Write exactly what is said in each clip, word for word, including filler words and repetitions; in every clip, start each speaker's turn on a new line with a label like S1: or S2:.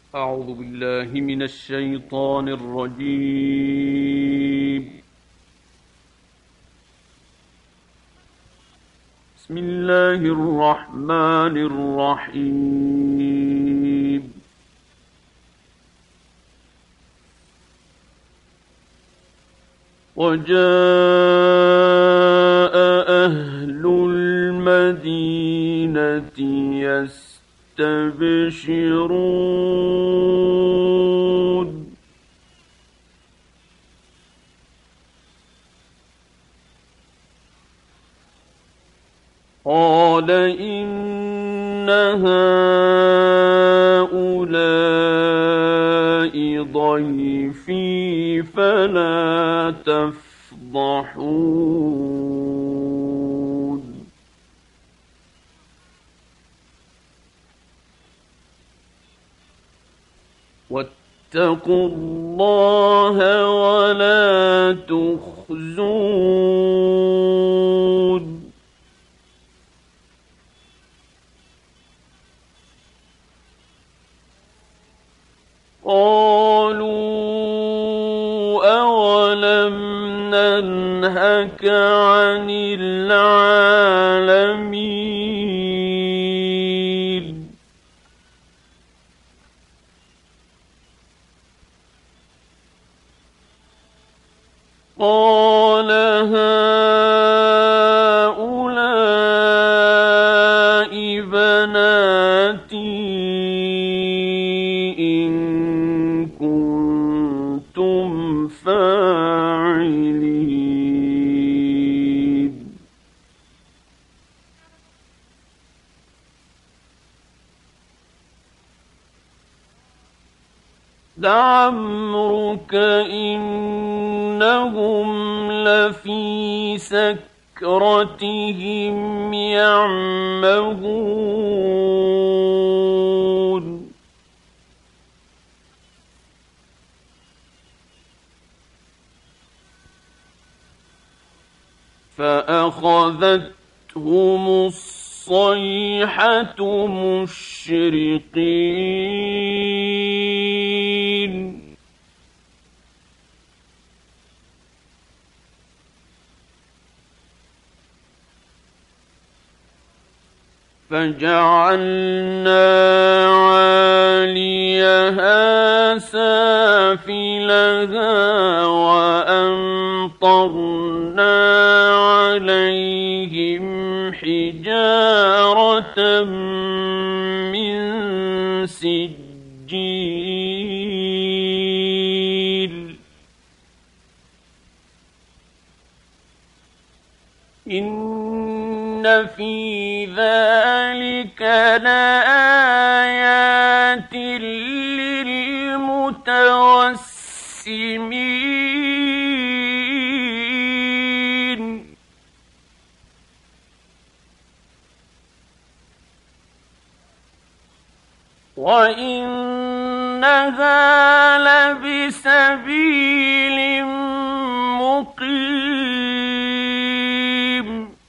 S1: أعوذ بالله من الشيطان الرجيم. بسم الله الرحمن الرحيم. وجاء أهل المدينة يستبشرون قال إن هؤلاء ضيفي فلا تفضحون واتقوا الله ولا تخزون قالوا أولم ننهك عن العالمين قال هؤلاء بناتي فاعلين لعمرك إنهم لفي سكرتهم يعمهون فأخذتهم الصيحة مشرقين فجعلنا عاليها سافلها وأمطرنا عليهم حجارة من سجيل إن في ذلك لآيات للمتوسمين وإنها لبسبيل مقيم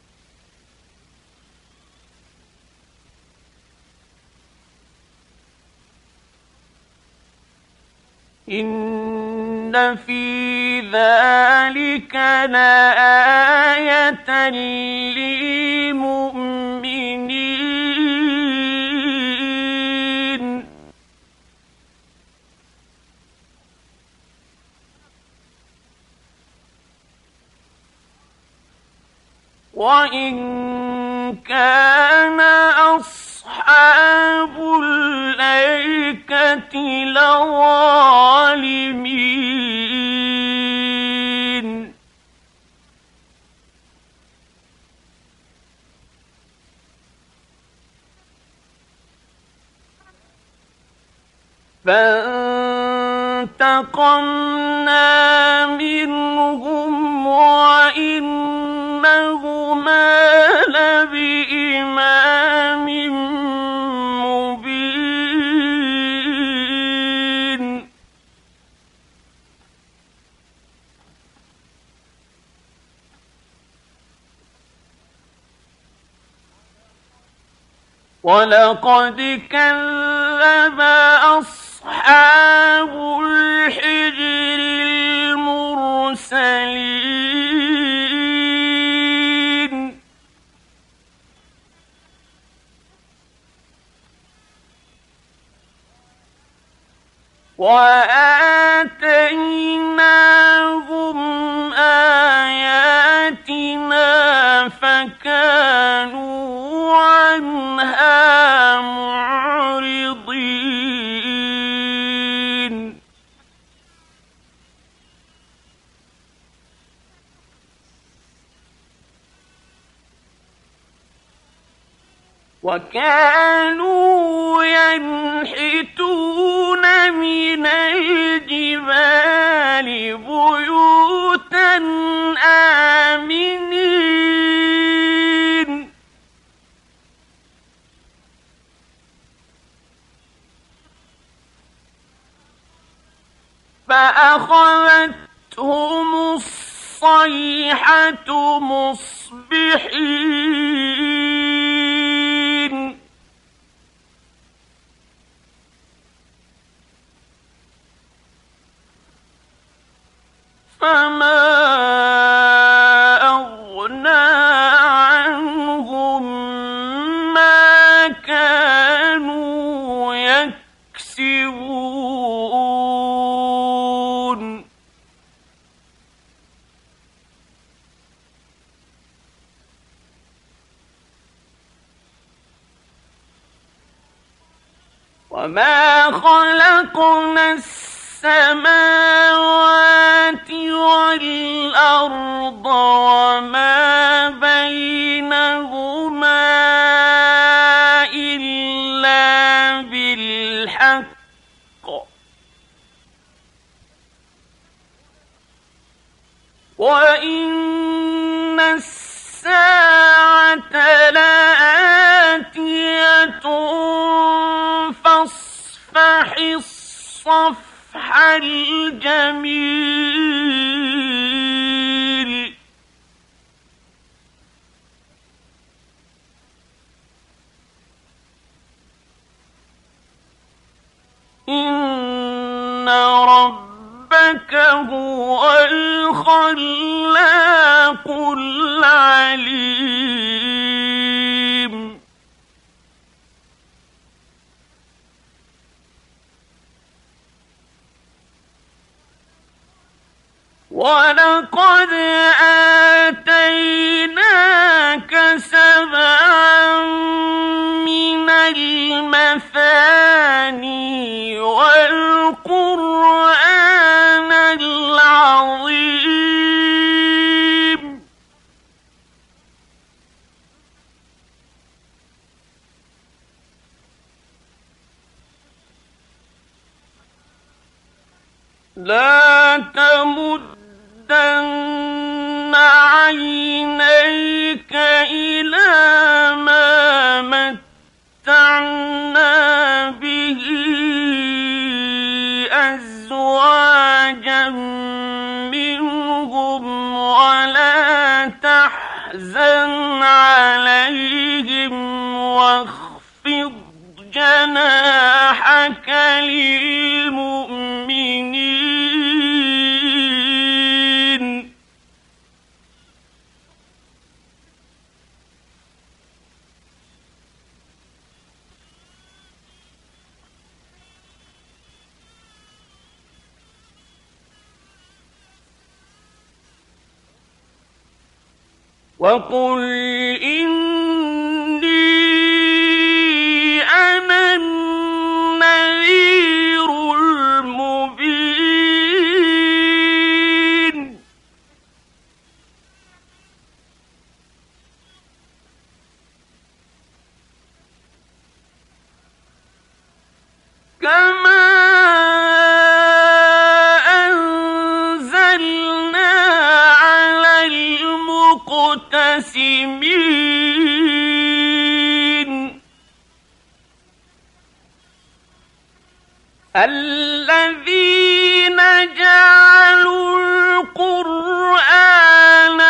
S1: إن في ذلك لآية للمؤمنين وإن كان أصحاب الأيكة لظالمين فانتقمنا منهم وإنهما لبإمام مبين ولقد كذب أصحاب أصحاب الحجر المرسلين وآتيناهم آياتنا فكانوا عنها معرضين وكانوا ينحتون من الجبال بيوتا آمنين فأخذتهم الصيحة مصبحين فما أغنى عنهم ما كانوا يكسبون وما خلقنا السماوات والأرض وما بينهما إلا بالحق وإن الساعة لآتية فاصفح الصفح الجميل إن ربك هو الخلاق العليم ولقد آتيناك سبعا من المثاني والقرآن العظيم لا تمد مدن عينيك إلى ما متعنا به أزواجا منهم ولا تحزن عليهم واخفض جناحك للمؤمنين وقل إني أنا النذير المبين كما مقتسمين الذين جعلوا القرآن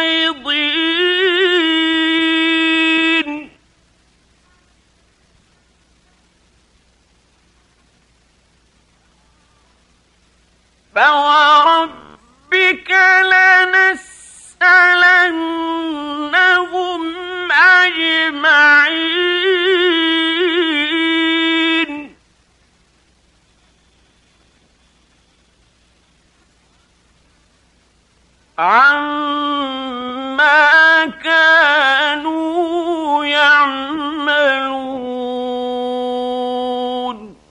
S1: عضين فوربك لنسألنهم أجمعين عما كانوا يعملون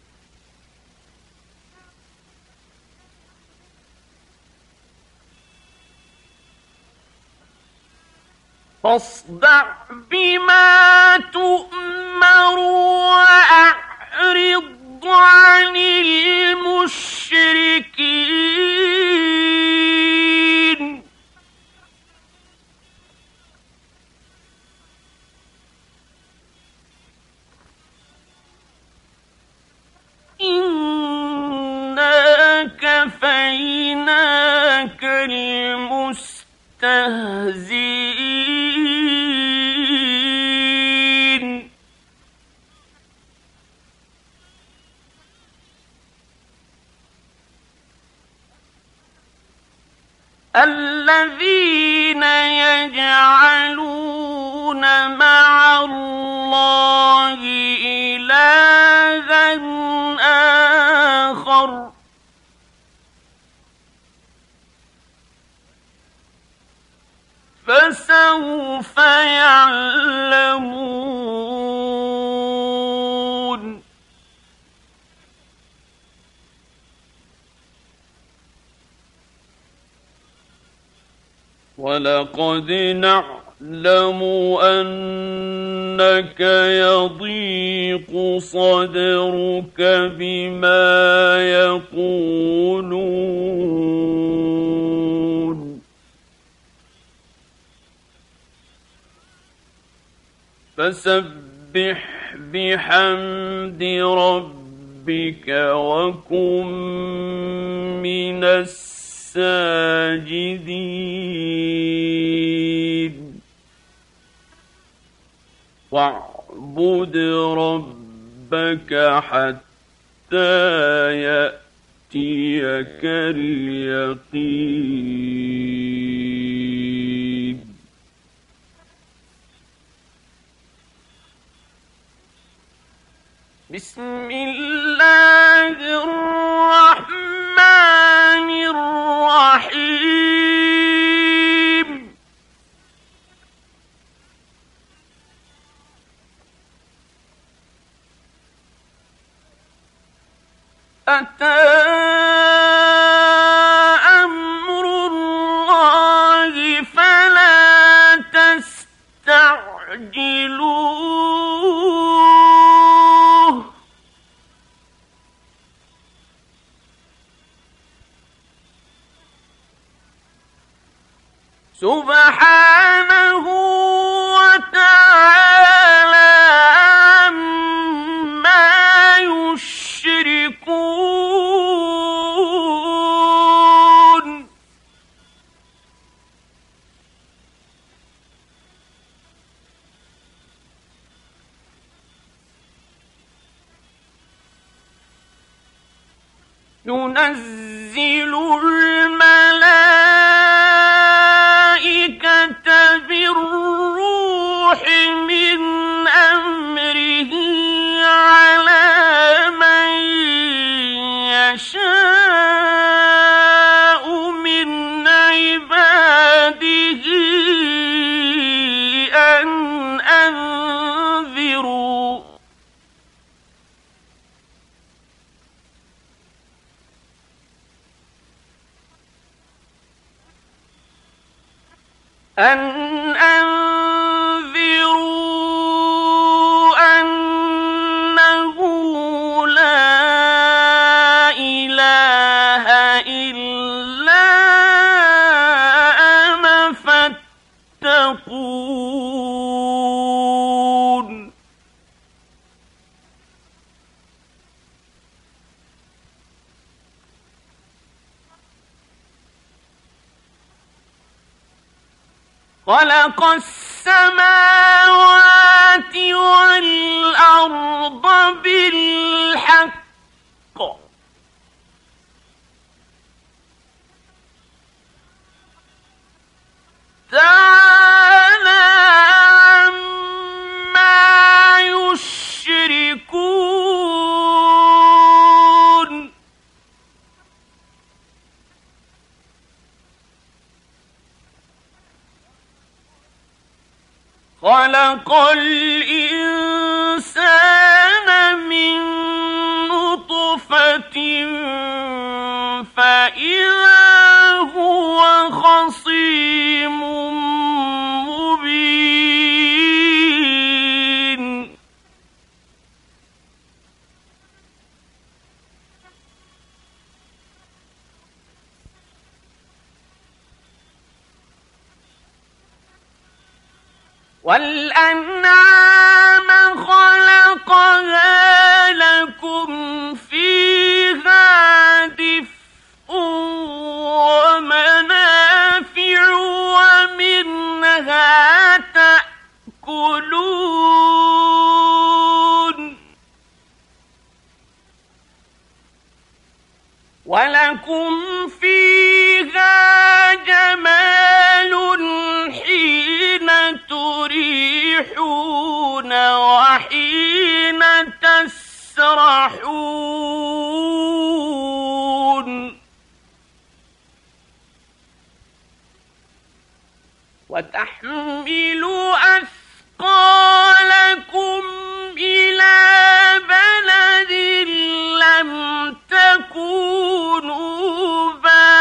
S1: فاصدع بما تؤمر وأعرض عن المشركين إنا كفيناك المستهزئين الذين يجعلون مع الله إلها آخر فسوف يعلمون ولقد نعلم أنك يضيق صدرك بما يقولون فسبح بحمد ربك وكن من الساجدين واعبد ربك حتى يأتيك اليقين بسم الله الرحمن الرحيم أتى أمر الله فلا تستعجلوه سبحانه وتعالى عما يشركون ينزل الملائكة بالروح من أمره على من يشاء من عباده أن أنذروا أن أنذروا أنه لا إله إلا أنا فاتقون خلق السماوات والأرض بالحق خلق الإنسان من نطفة فإذا هو خصيم مبين والأنعام خلقها لكم فيها دفء ومنافع ومنها تأكلون ولكم فيها جمال حين تريحون وحين تسرحون وتحمل أثقالكم إلى بلد لم تكونوا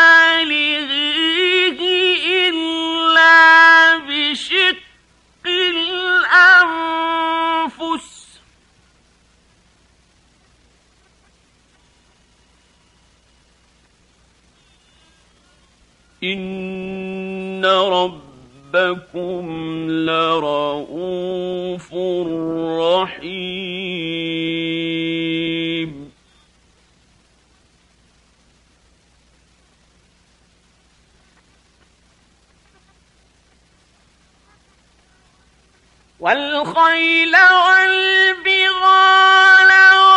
S1: بالغيه إلا بشق الأنفس إن ربكم لرؤوف رحيم والخيل والبغال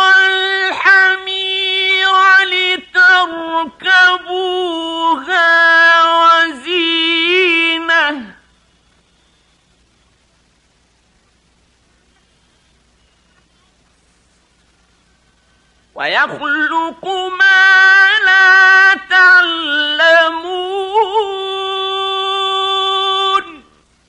S1: والحمير لتركبوها وزينة ويخلق ما لا تعلمون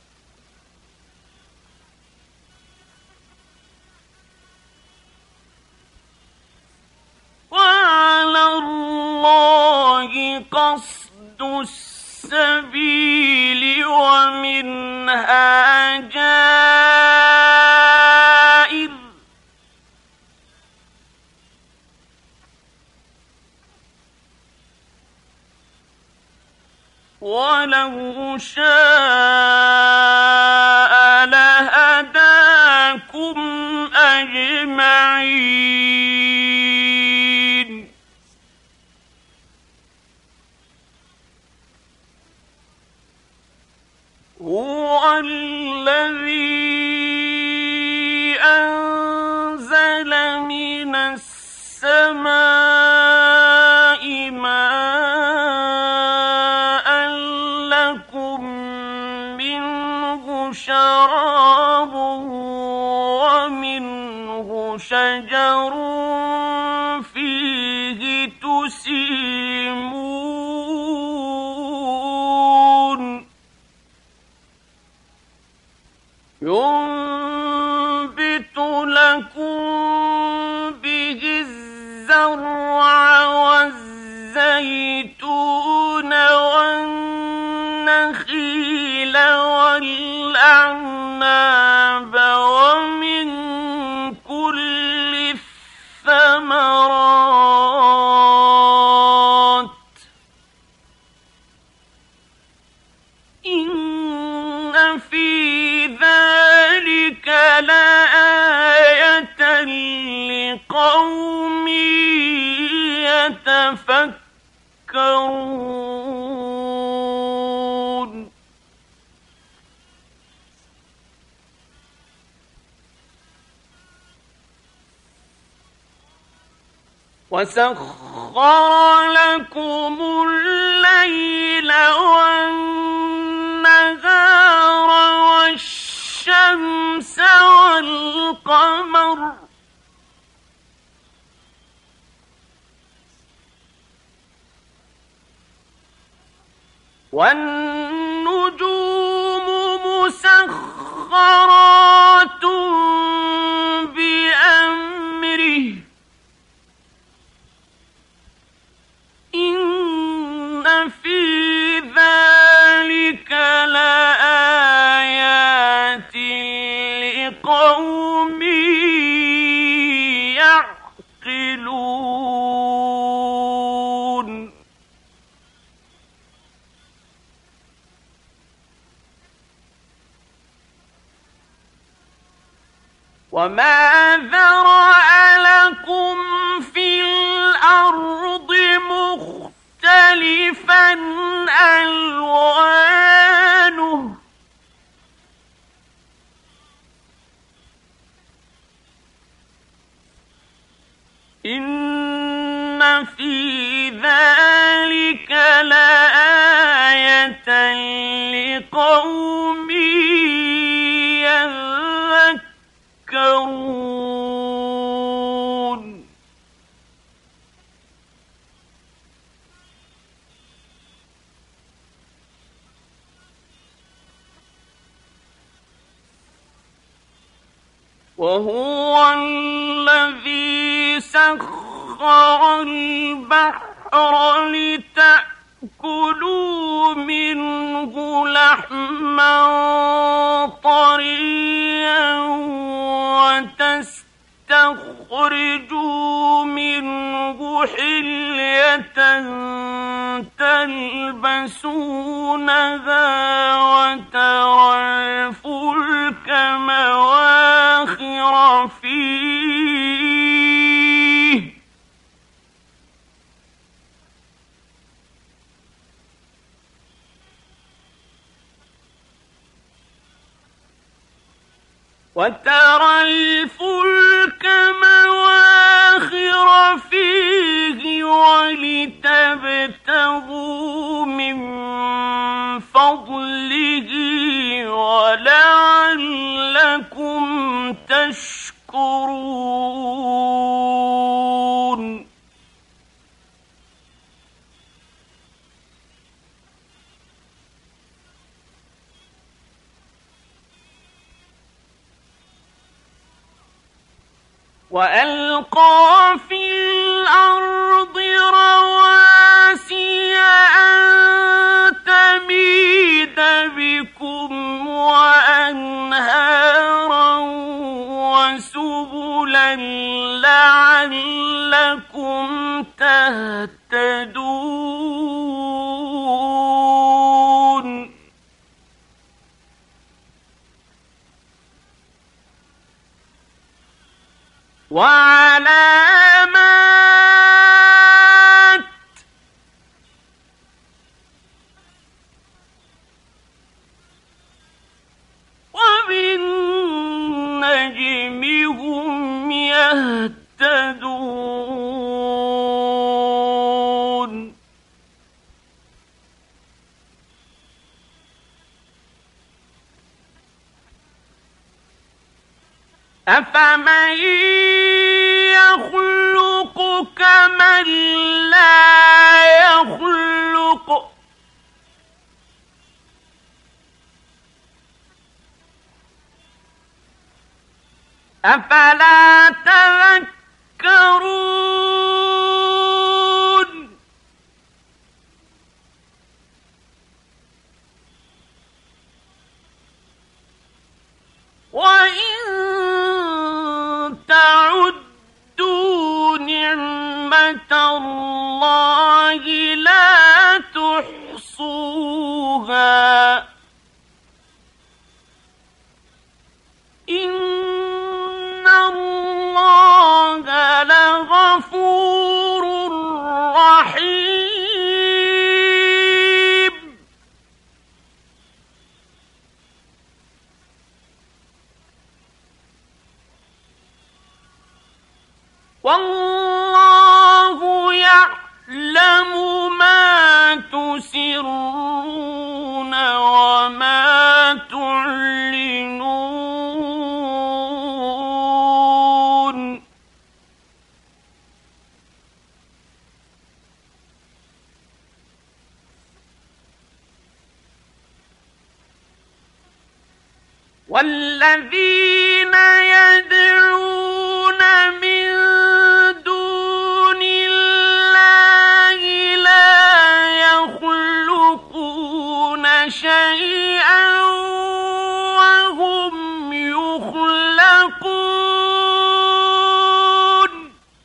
S1: وعلى الله قصد السبيل ومنها جائر ولو شاء لهداكم أجمعين هو الذي أنزل من السماء ماء لكم منه شراب ومنه شجر فيه تسيمون ينبت لكم به الزرع والزيتون والنخيل والأعناب ومن كل الثمرات إن في ذلك لآية لقوم يتفكرون وسخر لكم الليل والنهار والشمس والقمر والنجوم مسخرات مسخرات بأمره إن في ذلك لآيات لقوم يعقلون وما ذرأ لكم في الأرض مختلفا ألوانه إن في ذلك لآية لقوم يذكرون وهو الذي سخر البحر لتأكلوا منه لحما طريا وتستخرجوا منه حلية تلبسونها وترى الفلك مواخر فيه وترى الفلك مواخر فيه ولتبتغوا من فضله ولعلكم تشكرون وألقى في الأرض رواسي أن تميد بكم وأنهارا وسبلا لعلكم تهتدون وعلامات وبالنجم هم يهتدون أفمن يخلق كمن لا يخلق أفلا تذكرون وإن تعدوا نعمة الله لا تحصوها إن الله لغفور رحيم والله يعلم ما تسرون وما تعلنون والذين يدعون من دون الله لا يخلقون شيئا وهم يخلقون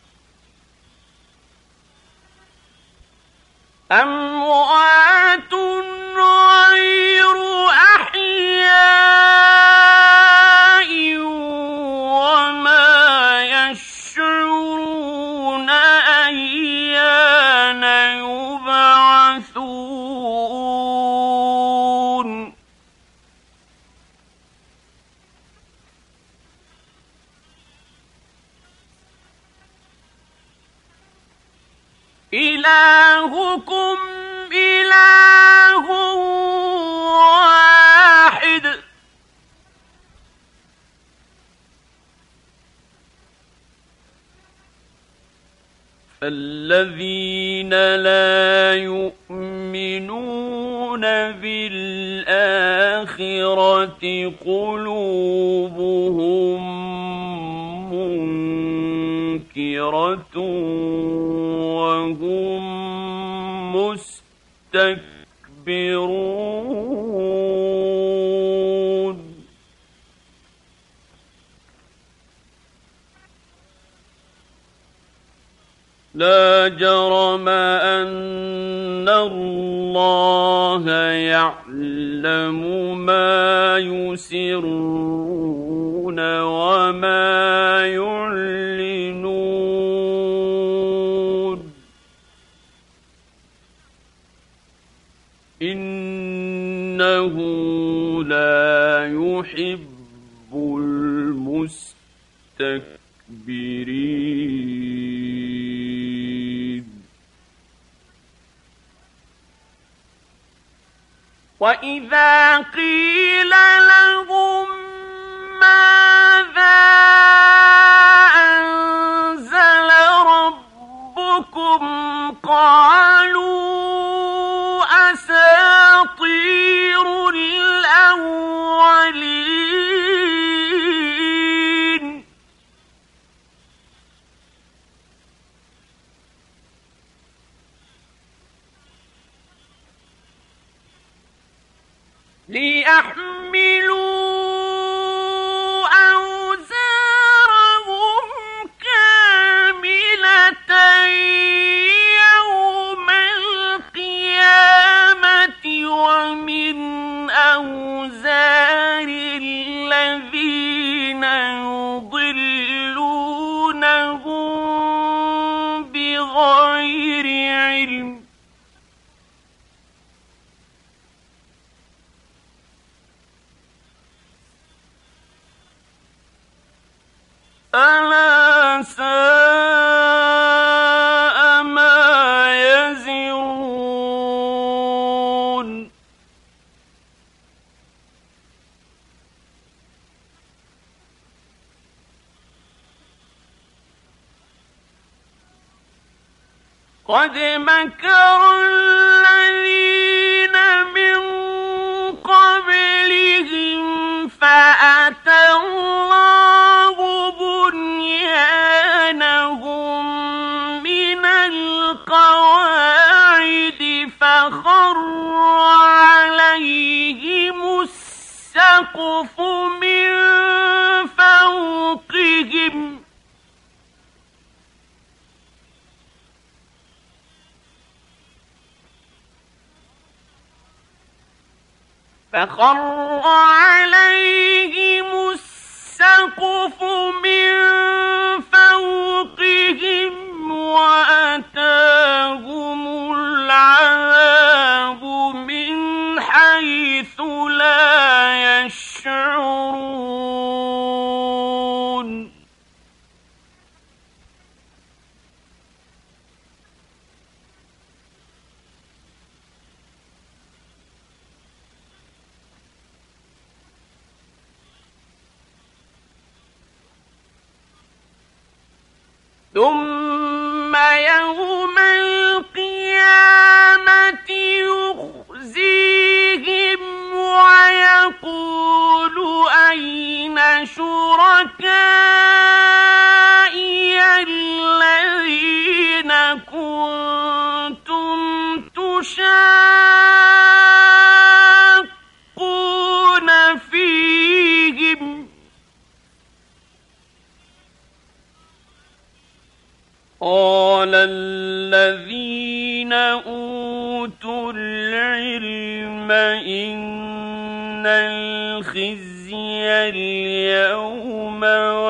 S1: أموات غير أحياء وما يشعرون أيان يبعثون إلهكم إله واحد فالذين لا يؤمنون بالآخرة قلوبهم منكرة وهم مستكبرون لا جرم أن الله يعلم ما يسرون وما يعلنون إنه لا يحب المستكبرين وإذا قيل لهم ماذا أنزل ربكم قالوا أساطير الأولين ليحملوا أوزارهم كاملة يوم القيامة ومن أوزار الذين يضلونهم بغير علم ألا ساء ما يزرون قد مكر الذين من قبلهم فأتى الله بنيانهم من القواعد فخر عليهم السقف من فوقهم فخر عليهم السقف من فوقهم وأتاهم العذاب من حيث لا يشعرون ثم يوم القيامة يخزيهم ويقول أين قال الذين أوتوا العلم إن الخزي اليوم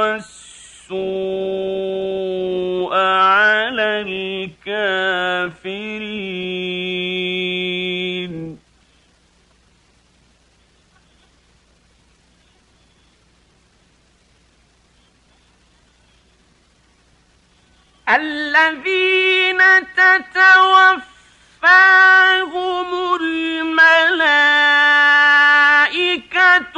S1: والسوء على الكافرين الذين تتوفاهم الملائكة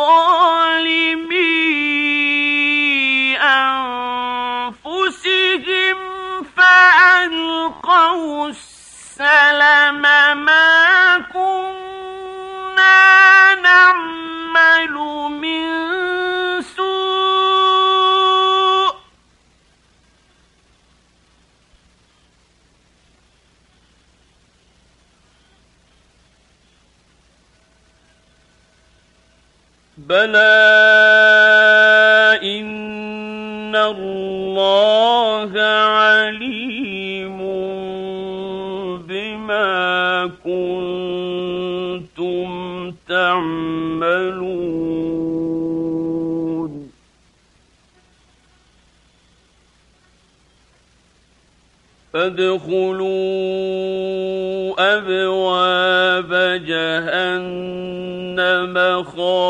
S1: ظالمي أنفسهم فألقوا السلم ما كنا نعمل من سوء بلى إن الله عليم بما كنتم تعملون فادخلوا أبواب جهنم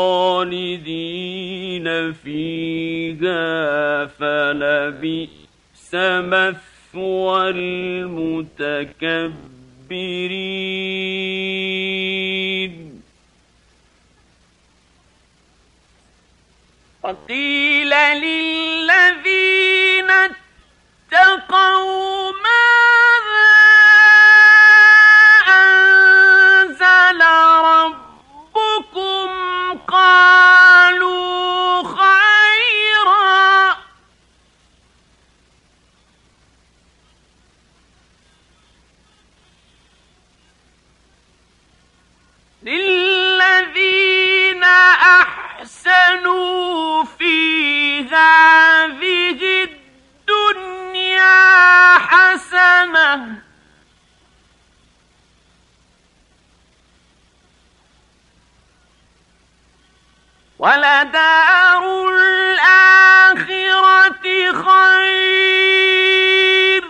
S1: خالدين فيها فلبئس مثوى المتكبرين وقيل للذين اتقوا ماذا أنزل ربكم قالوا خيرا للذين أحسنوا في هذه الدنيا حسنة ولدار الآخرة خير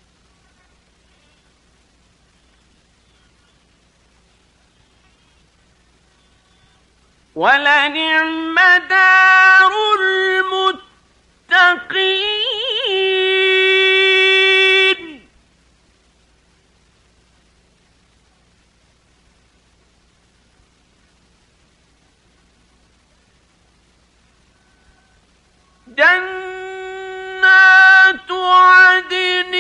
S1: ولنعم دار المتقين جنات عدن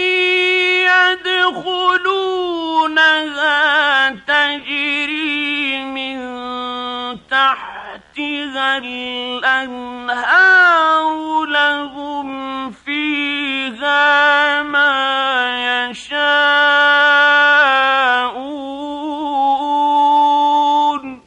S1: يدخلونها تجري من تحتها الأنهار لهم فيها ما يشاءون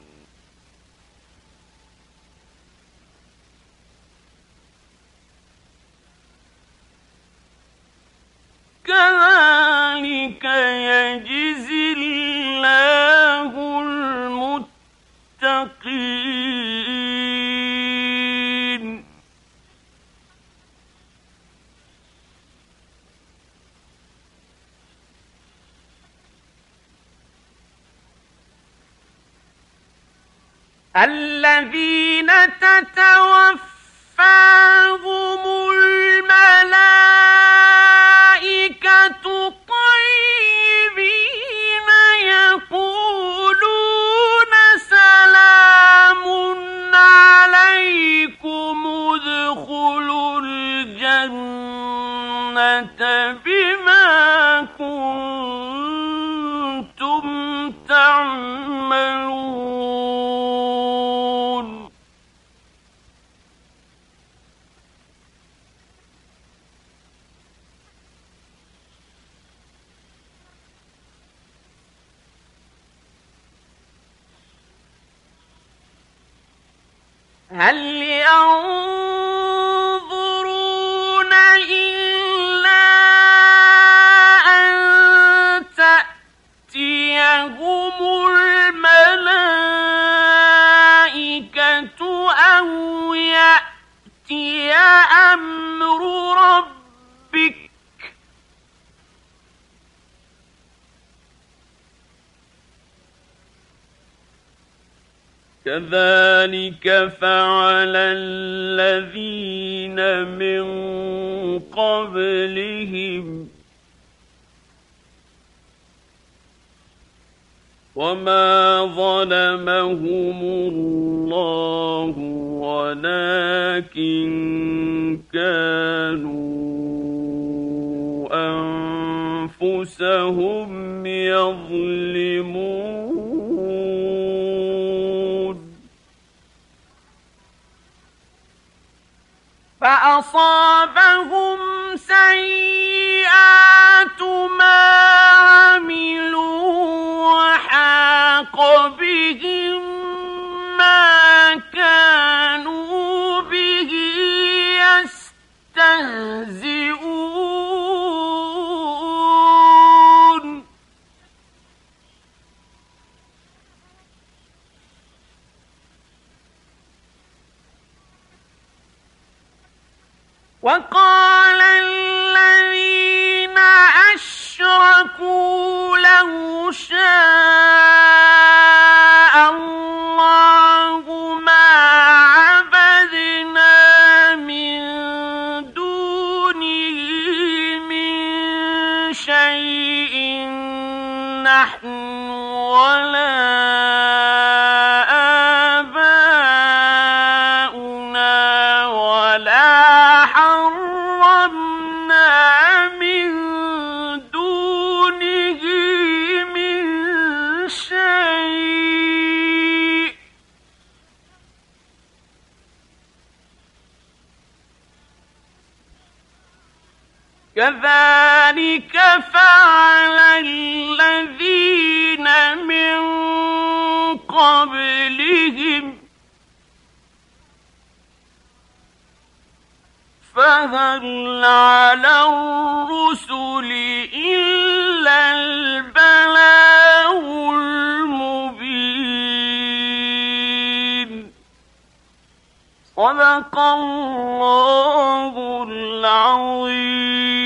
S1: كذلك يجزي الله المتقين الذين تتوفاهم الملائكة طيبين يقولون سلام عليكم ادخلوا الجنة بما كنتم تعملون هل ينظرون إلا أمر ربك كذلك فعل الذين من قبلهم وما ظلمهم الله ولكن كانوا أنفسهم يظلمون فأصابهم سيئات ما عملوا وحاق بهم ما كانوا به يستهزئون وقال الذين أشركوا لو شاء الله ما عبدنا من دونه من شيء نحن ولا كذلك فعل الذين من قبلهم فهل على الرسل إلا البلاغ المبين صدق الله العظيم.